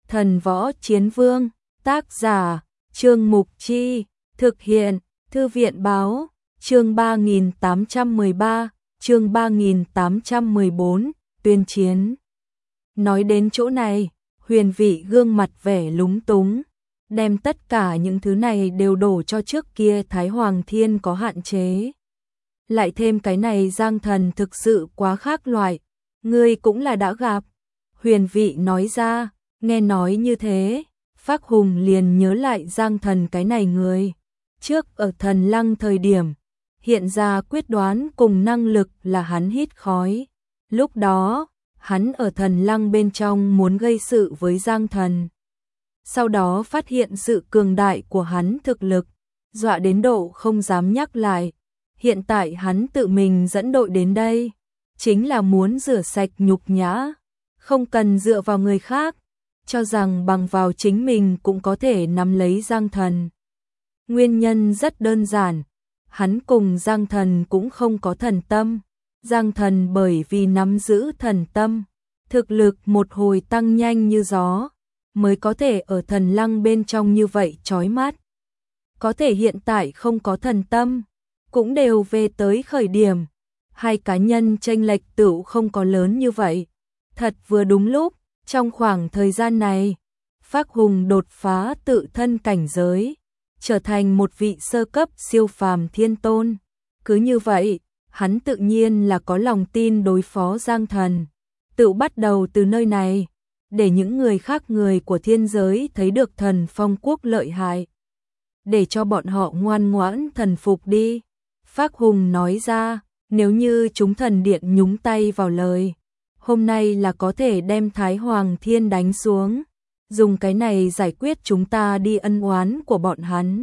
Thần Võ Chiến Vương, tác giả, Trương Mục Chi, thực hiện, Thư viện Báo, chương 3813, chương 3814, tuyên chiến. Nói đến chỗ này, Huyền Vị gương mặt vẻ lúng túng, đem tất cả những thứ này đều đổ cho trước kia Thái Hoàng Thiên có hạn chế. Lại thêm cái này Giang Thần thực sự quá khác loại, ngươi cũng là đã gặp. Huyền Vị nói ra, nghe nói như thế, Phác Hùng liền nhớ lại Giang Thần cái này người. Trước ở Thần Lăng thời điểm, hiện ra quyết đoán cùng năng lực là hắn hít khói. Lúc đó, hắn ở Thần Lăng bên trong muốn gây sự với Giang Thần. Sau đó phát hiện sự cường đại của hắn thực lực, dọa đến độ không dám nhắc lại. Hiện tại hắn tự mình dẫn đội đến đây, chính là muốn rửa sạch nhục nhã, không cần dựa vào người khác, cho rằng bằng vào chính mình cũng có thể nắm lấy Giang Thần. Nguyên nhân rất đơn giản, hắn cùng Giang Thần cũng không có thần tâm. Giang Thần bởi vì nắm giữ thần tâm, thực lực một hồi tăng nhanh như gió, mới có thể ở Thần Lăng bên trong như vậy chói mắt. Có thể hiện tại không có thần tâm, cũng đều về tới khởi điểm. Hai cá nhân chênh lệch tựu không có lớn như vậy. Thật vừa đúng lúc, trong khoảng thời gian này, Phác Hùng đột phá tự thân cảnh giới, trở thành một vị sơ cấp siêu phàm thiên tôn. Cứ như vậy, hắn tự nhiên là có lòng tin đối phó Giang Thần. Tự bắt đầu từ nơi này, để những người khác người của thiên giới thấy được Thần Phong Quốc lợi hại. Để cho bọn họ ngoan ngoãn thần phục đi. Phác Hùng nói ra, nếu như chúng thần điện nhúng tay vào lời, hôm nay là có thể đem Thái Hoàng Thiên đánh xuống, dùng cái này giải quyết chúng ta đi ân oán của bọn hắn.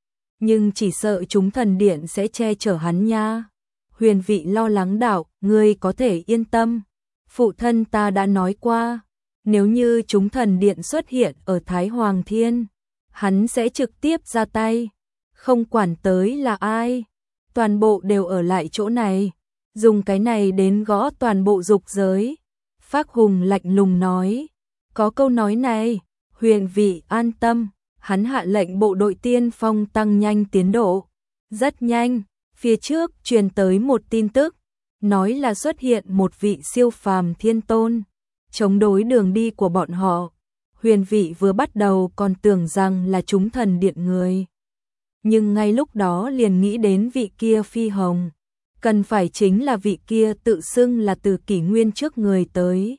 Nhưng chỉ sợ chúng thần điện sẽ che chở hắn nha. Huyền Vị lo lắng đạo, ngươi có thể yên tâm. Phụ thân ta đã nói qua, nếu như chúng thần điện xuất hiện ở Thái Hoàng Thiên, hắn sẽ trực tiếp ra tay, không quản tới là ai. Toàn bộ đều ở lại chỗ này, dùng cái này đến gõ toàn bộ dục giới. Phác Hùng lạnh lùng nói, có câu nói này, Huyền Vị an tâm, hắn hạ lệnh bộ đội tiên phong tăng nhanh tiến độ. Rất nhanh, phía trước truyền tới một tin tức, nói là xuất hiện một vị siêu phàm thiên tôn, chống đối đường đi của bọn họ. Huyền Vị vừa bắt đầu còn tưởng rằng là chúng thần điện người, nhưng ngay lúc đó liền nghĩ đến vị kia Phi Hồng, cần phải chính là vị kia tự xưng là từ kỷ nguyên trước người tới.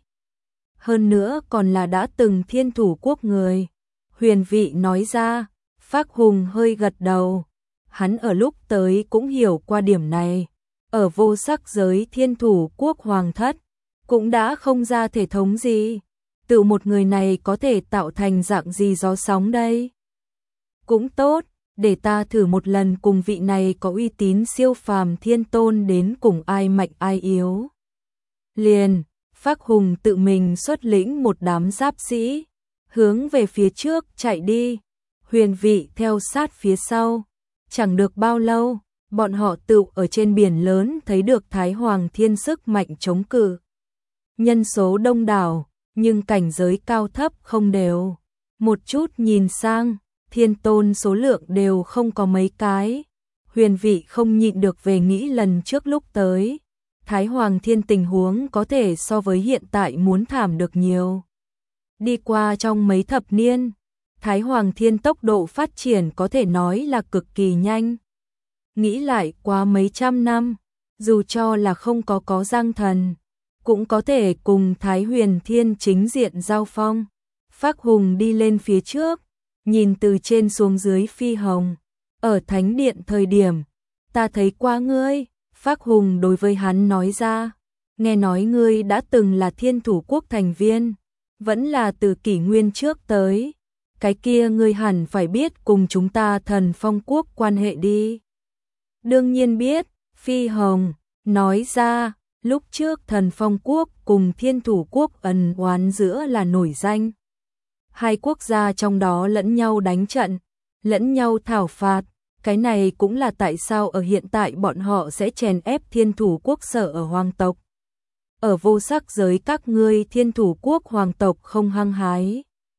Hơn nữa còn là đã từng Thiên Thủ Quốc người. Huyền Vị nói ra, Phác Hùng hơi gật đầu. Hắn ở lúc tới cũng hiểu qua điểm này. Ở vô sắc giới Thiên Thủ Quốc Hoàng Thất, cũng đã không ra thể thống gì. Tự một người này có thể tạo thành dạng gì gió sóng đây? Cũng tốt, để ta thử một lần cùng vị này có uy tín siêu phàm thiên tôn đến cùng ai mạnh ai yếu. Liền, Phác Hùng tự mình xuất lĩnh một đám giáp sĩ, hướng về phía trước chạy đi. Huyền Vị theo sát phía sau. Chẳng được bao lâu, bọn họ tự ở trên biển lớn thấy được Thái Hoàng Thiên sức mạnh chống cự. Nhân số đông đảo, nhưng cảnh giới cao thấp không đều. Một chút nhìn sang, thiên tôn số lượng đều không có mấy cái. Huyền Vị không nhịn được về nghĩ lần trước lúc tới. Thái Hoàng Thiên tình huống có thể so với hiện tại muốn thảm được nhiều. Đi qua trong mấy thập niên, Thái Hoàng Thiên tốc độ phát triển có thể nói là cực kỳ nhanh. Nghĩ lại qua mấy trăm năm, dù cho là không có Giang Thần, cũng có thể cùng Thái Huyền Thiên chính diện giao phong. Phác Hùng đi lên phía trước, nhìn từ trên xuống dưới Phi Hồng. Ở Thánh Điện thời điểm, ta thấy qua ngươi. Phác Hùng đối với hắn nói ra, nghe nói ngươi đã từng là Thiên Thủ Quốc thành viên, vẫn là từ kỷ nguyên trước tới. Cái kia ngươi hẳn phải biết cùng chúng ta Thần Phong Quốc quan hệ đi. Đương nhiên biết, Phi Hồng nói ra, lúc trước Thần Phong Quốc cùng Thiên Thủ Quốc ân oán giữa là nổi danh. Hai quốc gia trong đó lẫn nhau đánh trận, lẫn nhau thảo phạt. Cái này cũng là tại sao ở hiện tại bọn họ sẽ chèn ép Thiên Thủ Quốc sở ở hoàng tộc. Ở vô sắc giới các ngươi Thiên Thủ Quốc hoàng tộc không hăng hái.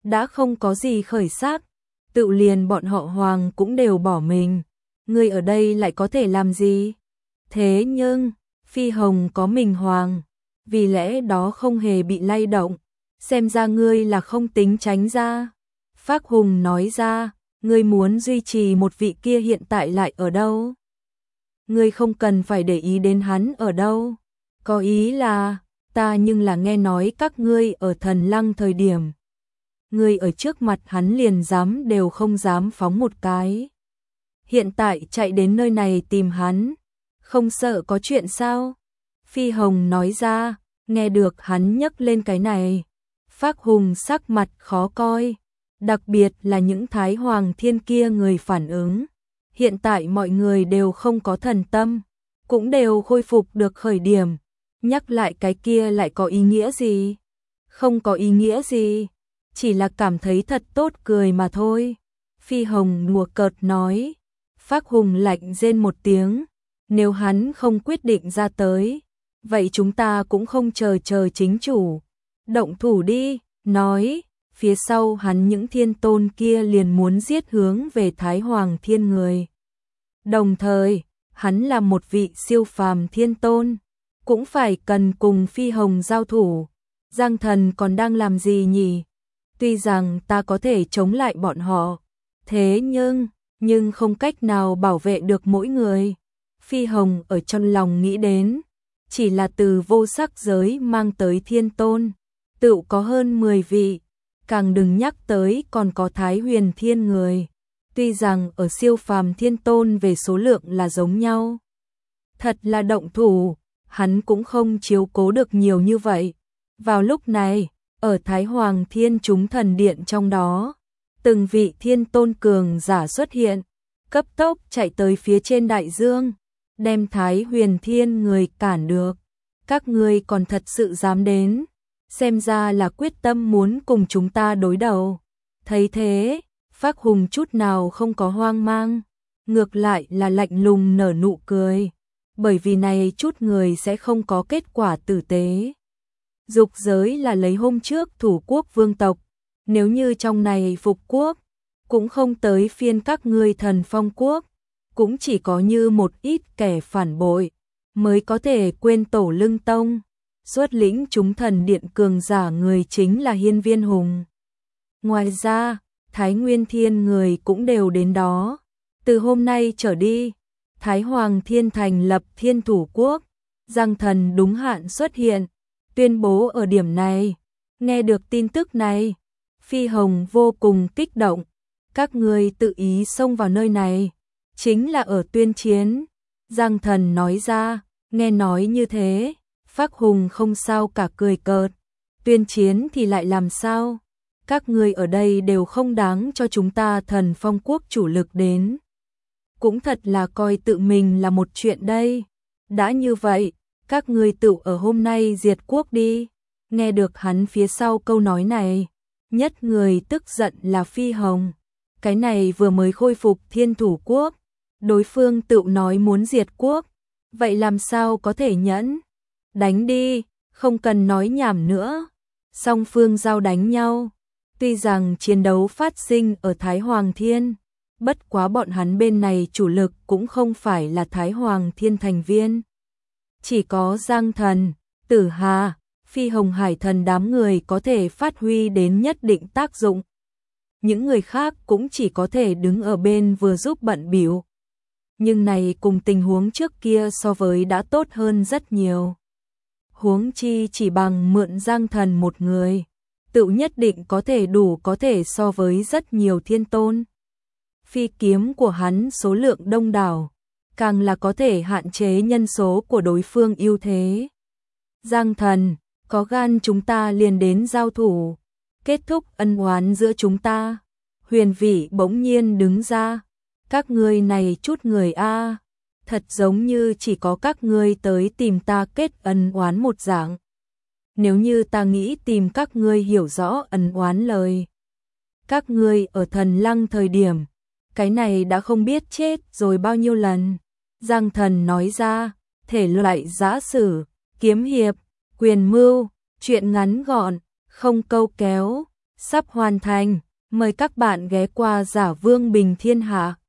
đã không có gì khởi sắc, tự liền bọn họ Hoàng cũng đều bỏ mình. Ngươi ở đây lại có thể làm gì? Thế nhưng, Phi Hồng có mình Hoàng, vì lẽ đó không hề bị lay động. Xem ra ngươi là không tính tránh ra. Phác Hùng nói ra, ngươi muốn duy trì một vị kia hiện tại lại ở đâu? Ngươi không cần phải để ý đến hắn ở đâu. Có ý là, ta nhưng là nghe nói các ngươi ở Thần Lăng thời điểm. Ngươi ở trước mặt hắn liền dám đều không dám phóng một cái. Hiện tại chạy đến nơi này tìm hắn, không sợ có chuyện sao? Phi Hồng nói ra, nghe được hắn nhắc lên cái này. Phác Hùng sắc mặt khó coi, đặc biệt là những Thái Hoàng Thiên kia người phản ứng. Hiện tại mọi người đều không có thần tâm, cũng đều khôi phục được khởi điểm. Nhắc lại cái kia lại có ý nghĩa gì? Không có ý nghĩa gì, chỉ là cảm thấy thật tốt cười mà thôi. Phi Hồng đùa cợt nói. Phác Hùng lạnh rên một tiếng, nếu hắn không quyết định ra tới, vậy chúng ta cũng không chờ chính chủ. Động thủ đi, nói, phía sau hắn những thiên tôn kia liền muốn giết hướng về Thái Hoàng Thiên người. Đồng thời, hắn là một vị siêu phàm thiên tôn, cũng phải cần cùng Phi Hồng giao thủ. Giang Thần còn đang làm gì nhỉ? Tuy rằng ta có thể chống lại bọn họ, thế nhưng không cách nào bảo vệ được mỗi người. Phi Hồng ở trong lòng nghĩ đến, chỉ là từ vô sắc giới mang tới thiên tôn, tự có hơn 10 vị, càng đừng nhắc tới còn có Thái Huyền Thiên người. Tuy rằng ở siêu phàm thiên tôn về số lượng là giống nhau, thật là động thủ, hắn cũng không chiếu cố được nhiều như vậy. Vào lúc này, ở Thái Hoàng Thiên chúng thần điện trong đó, từng vị thiên tôn cường giả xuất hiện, cấp tốc chạy tới phía trên đại dương, đem Thái Huyền Thiên người cản được. Các ngươi còn thật sự dám đến, xem ra là quyết tâm muốn cùng chúng ta đối đầu. Thấy thế, Phác Hùng chút nào không có hoang mang, ngược lại là lạnh lùng nở nụ cười, bởi vì này chút người sẽ không có kết quả tử tế. Dục giới là lấy hôm trước thủ quốc vương tộc, nếu như trong này phục quốc, cũng không tới phiên các ngươi Thần Phong quốc, cũng chỉ có như một ít kẻ phản bội mới có thể quên tổ lưng tông. Xuất lĩnh chúng thần điện cường giả người chính là Hiên Viên Hùng. Ngoài ra, Thái Nguyên Thiên người cũng đều đến đó. Từ hôm nay trở đi, Thái Hoàng Thiên thành lập Thiên Thủ Quốc, Giang Thần đúng hạn xuất hiện, tuyên bố ở điểm này. Nghe được tin tức này, Phi Hồng vô cùng kích động. Các ngươi tự ý xông vào nơi này, chính là ở tuyên chiến. Giang Thần nói ra, nghe nói như thế, Phác Hùng không sao cả cười cợt. Tuyên chiến thì lại làm sao? Các ngươi ở đây đều không đáng cho chúng ta Thần Phong quốc chủ lực đến. Cũng thật là coi tự mình là một chuyện đây. Đã như vậy, các ngươi tự ở hôm nay diệt quốc đi. Nghe được hắn phía sau câu nói này, nhất người tức giận là Phi Hồng. Cái này vừa mới khôi phục Thiên Thủ Quốc, đối phương tự nói muốn diệt quốc, vậy làm sao có thể nhẫn? Đánh đi, không cần nói nhảm nữa. Song phương giao đánh nhau. Tuy rằng chiến đấu phát sinh ở Thái Hoàng Thiên, bất quá bọn hắn bên này chủ lực cũng không phải là Thái Hoàng Thiên thành viên. Chỉ có Giang Thần, Tử Hà, Phi Hồng Hải Thần đám người có thể phát huy đến nhất định tác dụng. Những người khác cũng chỉ có thể đứng ở bên vừa giúp bận bịu. Nhưng này cùng tình huống trước kia so với đã tốt hơn rất nhiều. Huống chi chỉ bằng mượn Giang Thần một người, tự nhất định có thể đủ có thể so với rất nhiều thiên tôn. Phi kiếm của hắn số lượng đông đảo, càng là có thể hạn chế nhân số của đối phương ưu thế. Giang Thần, có gan chúng ta liền đến giao thủ, kết thúc ân oán giữa chúng ta. Huyền Vĩ bỗng nhiên đứng ra, các ngươi này chút người a, thật giống như chỉ có các ngươi tới tìm ta kết ân oán một dạng. Nếu như ta nghĩ tìm các ngươi hiểu rõ ân oán lời, các ngươi ở Thần Lăng thời điểm, cái này đã không biết chết rồi bao nhiêu lần. Giang Thần nói ra, thể loại giã sử, kiếm hiệp, quyền mưu, chuyện ngắn gọn, không câu kéo, sắp hoàn thành. Mời các bạn ghé qua Giả Vương Bình Thiên Hạ.